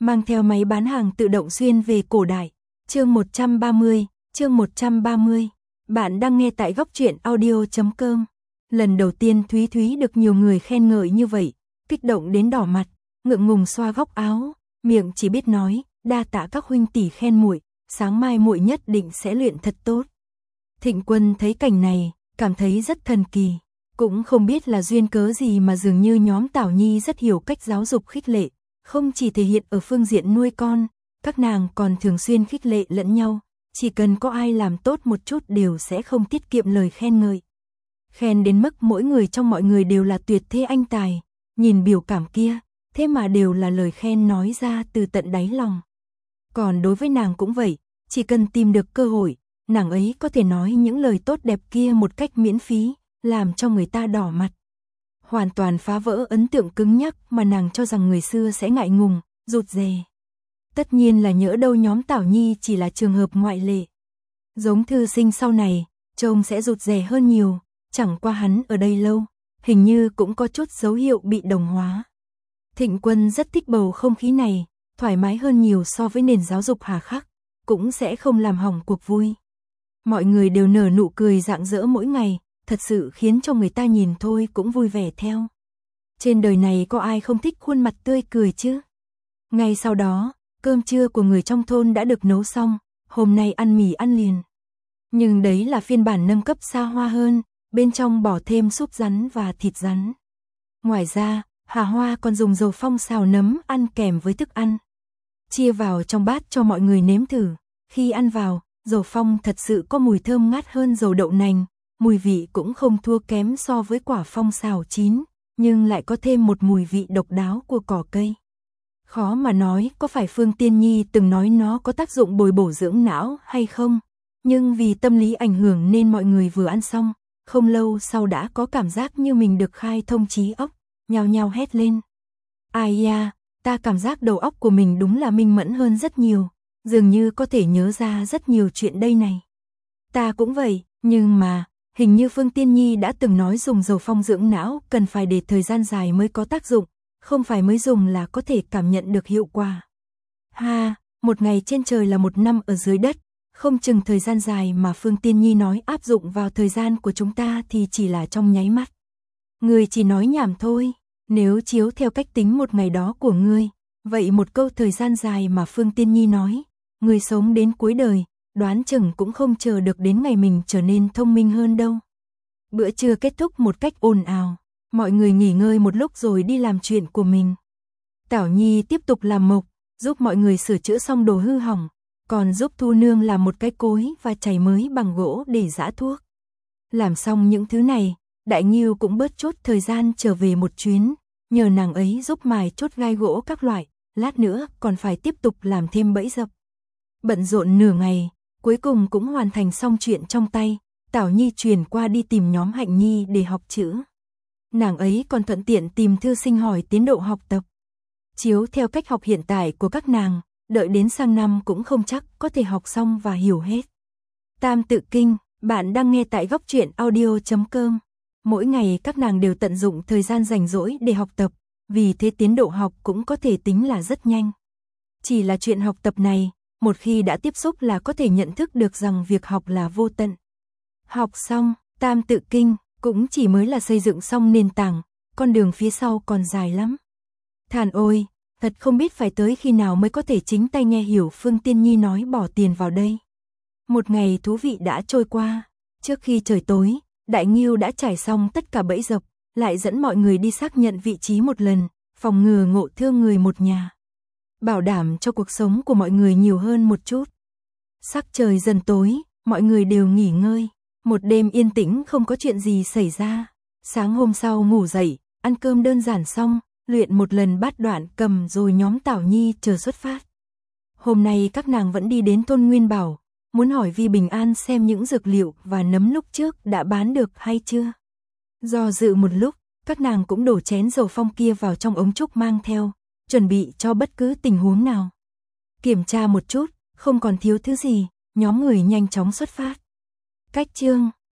mang theo máy bán hàng tự động xuyên về cổ đại. Chương 130. Bạn đang nghe tại góc truyện audio.com. Lần đầu tiên Thúy Thúy được nhiều người khen ngợi như vậy, kích động đến đỏ mặt, ngượng ngùng xoa góc áo, miệng chỉ biết nói, đa tạ các huynh tỷ khen muội, sáng mai muội nhất định sẽ luyện thật tốt. Thịnh Quân thấy cảnh này, cảm thấy rất thần kỳ, cũng không biết là duyên cớ gì mà dường như nhóm Tảo Nhi rất hiểu cách giáo dục khích lệ, không chỉ thể hiện ở phương diện nuôi con, các nàng còn thường xuyên khích lệ lẫn nhau, chỉ cần có ai làm tốt một chút đều sẽ không tiết kiệm lời khen ngợi. Khen đến mức mỗi người trong mọi người đều là tuyệt thế anh tài, nhìn biểu cảm kia, thế mà đều là lời khen nói ra từ tận đáy lòng. Còn đối với nàng cũng vậy, chỉ cần tìm được cơ hội, nàng ấy có thể nói những lời tốt đẹp kia một cách miễn phí, làm cho người ta đỏ mặt. Hoàn toàn phá vỡ ấn tượng cứng nhắc mà nàng cho rằng người xưa sẽ ngại ngùng, rụt rè. Tất nhiên là nhỡ đâu nhóm Tảo Nhi chỉ là trường hợp ngoại lệ. Giống Thư Sinh sau này, trông sẽ rụt rè hơn nhiều, chẳng qua hắn ở đây lâu, hình như cũng có chút dấu hiệu bị đồng hóa. Thịnh Quân rất thích bầu không khí này, thoải mái hơn nhiều so với nền giáo dục hà khắc, cũng sẽ không làm hỏng cuộc vui. Mọi người đều nở nụ cười rạng rỡ mỗi ngày, thật sự khiến cho người ta nhìn thôi cũng vui vẻ theo. Trên đời này có ai không thích khuôn mặt tươi cười chứ? Ngay sau đó, cơm trưa của người trong thôn đã được nấu xong, hôm nay ăn mì ăn liền. Nhưng đấy là phiên bản nâng cấp xa hoa hơn, bên trong bỏ thêm súp rắn và thịt rắn. Ngoài ra, Hà Hoa còn dùng dầu phong xào nấm ăn kèm với thức ăn. Chia vào trong bát cho mọi người nếm thử, khi ăn vào, dầu phong thật sự có mùi thơm ngát hơn dầu đậu nành, mùi vị cũng không thua kém so với quả phong xào chín, nhưng lại có thêm một mùi vị độc đáo của cỏ cây. Khó mà nói có phải Phương Tiên Nhi từng nói nó có tác dụng bồi bổ dưỡng não hay không, nhưng vì tâm lý ảnh hưởng nên mọi người vừa ăn xong, không lâu sau đã có cảm giác như mình được khai thông trí óc, nhao nhao hét lên. Ai da, ta cảm giác đầu óc của mình đúng là minh mẫn hơn rất nhiều, dường như có thể nhớ ra rất nhiều chuyện đây này. Ta cũng vậy, nhưng mà, hình như Phương Tiên Nhi đã từng nói dùng dầu phong dưỡng não cần phải để thời gian dài mới có tác dụng, không phải mới dùng là có thể cảm nhận được hiệu quả. Ha, một ngày trên trời là một năm ở dưới đất, không chừng thời gian dài mà Phương Tiên Nhi nói áp dụng vào thời gian của chúng ta thì chỉ là trong nháy mắt. Ngươi chỉ nói nhảm thôi, nếu chiếu theo cách tính một ngày đó của ngươi, vậy một câu thời gian dài mà Phương Tiên Nhi nói, ngươi sống đến cuối đời, đoán chừng cũng không chờ được đến ngày mình trở nên thông minh hơn đâu. Bữa trưa kết thúc một cách ồn ào, mọi người nghỉ ngơi một lúc rồi đi làm chuyện của mình. Tảo Nhi tiếp tục làm mộc, giúp mọi người sửa chữa xong đồ hư hỏng, còn giúp Thu Nương làm một cái cối và chày mới bằng gỗ để giã thuốc. Làm xong những thứ này, Đại Nghiêu cũng bớt chút thời gian trở về một chuyến, nhờ nàng ấy giúp mài chốt gai gỗ các loại, lát nữa còn phải tiếp tục làm thêm bẫy dập. Bận rộn nửa ngày, cuối cùng cũng hoàn thành xong chuyện trong tay, Tảo Nhi chuyển qua đi tìm nhóm Hạnh Nhi để học chữ. Nàng ấy còn thuận tiện tìm Thư Sinh hỏi tiến độ học tập. Chiếu theo cách học hiện tại của các nàng, đợi đến sang năm cũng không chắc có thể học xong và hiểu hết. Tam Tự Kinh, bạn đang nghe tại góc truyện audio.com. Mỗi ngày các nàng đều tận dụng thời gian rảnh rỗi để học tập, vì thế tiến độ học cũng có thể tính là rất nhanh. Chỉ là chuyện học tập này, một khi đã tiếp xúc là có thể nhận thức được rằng việc học là vô tận. Học xong, Tam Tự Kinh cũng chỉ mới là xây dựng xong nền tảng, con đường phía sau còn dài lắm. Thàn ôi, thật không biết phải tới khi nào mới có thể chính tay nghe hiểu Phương Tiên Nhi nói bỏ tiền vào đây. Một ngày thú vị đã trôi qua, trước khi trời tối, Đại Nghiêu đã trải xong tất cả bẫy dập, lại dẫn mọi người đi xác nhận vị trí một lần, phòng ngừa ngộ thương người một nhà. Bảo đảm cho cuộc sống của mọi người nhiều hơn một chút. Sắc trời dần tối, mọi người đều nghỉ ngơi, một đêm yên tĩnh không có chuyện gì xảy ra. Sáng hôm sau ngủ dậy, ăn cơm đơn giản xong, luyện một lần bát đoạn cầm rồi nhóm Tảo Nhi chờ xuất phát. Hôm nay các nàng vẫn đi đến thôn Nguyên Bảo, muốn hỏi Vi Bình An xem những dược liệu và nấm lúc trước đã bán được hay chưa. Do dự một lúc, các nàng cũng đổ chén dầu phong kia vào trong ống trúc mang theo, chuẩn bị cho bất cứ tình huống nào. Kiểm tra một chút, không còn thiếu thứ gì, nhóm người nhanh chóng xuất phát. Cách chương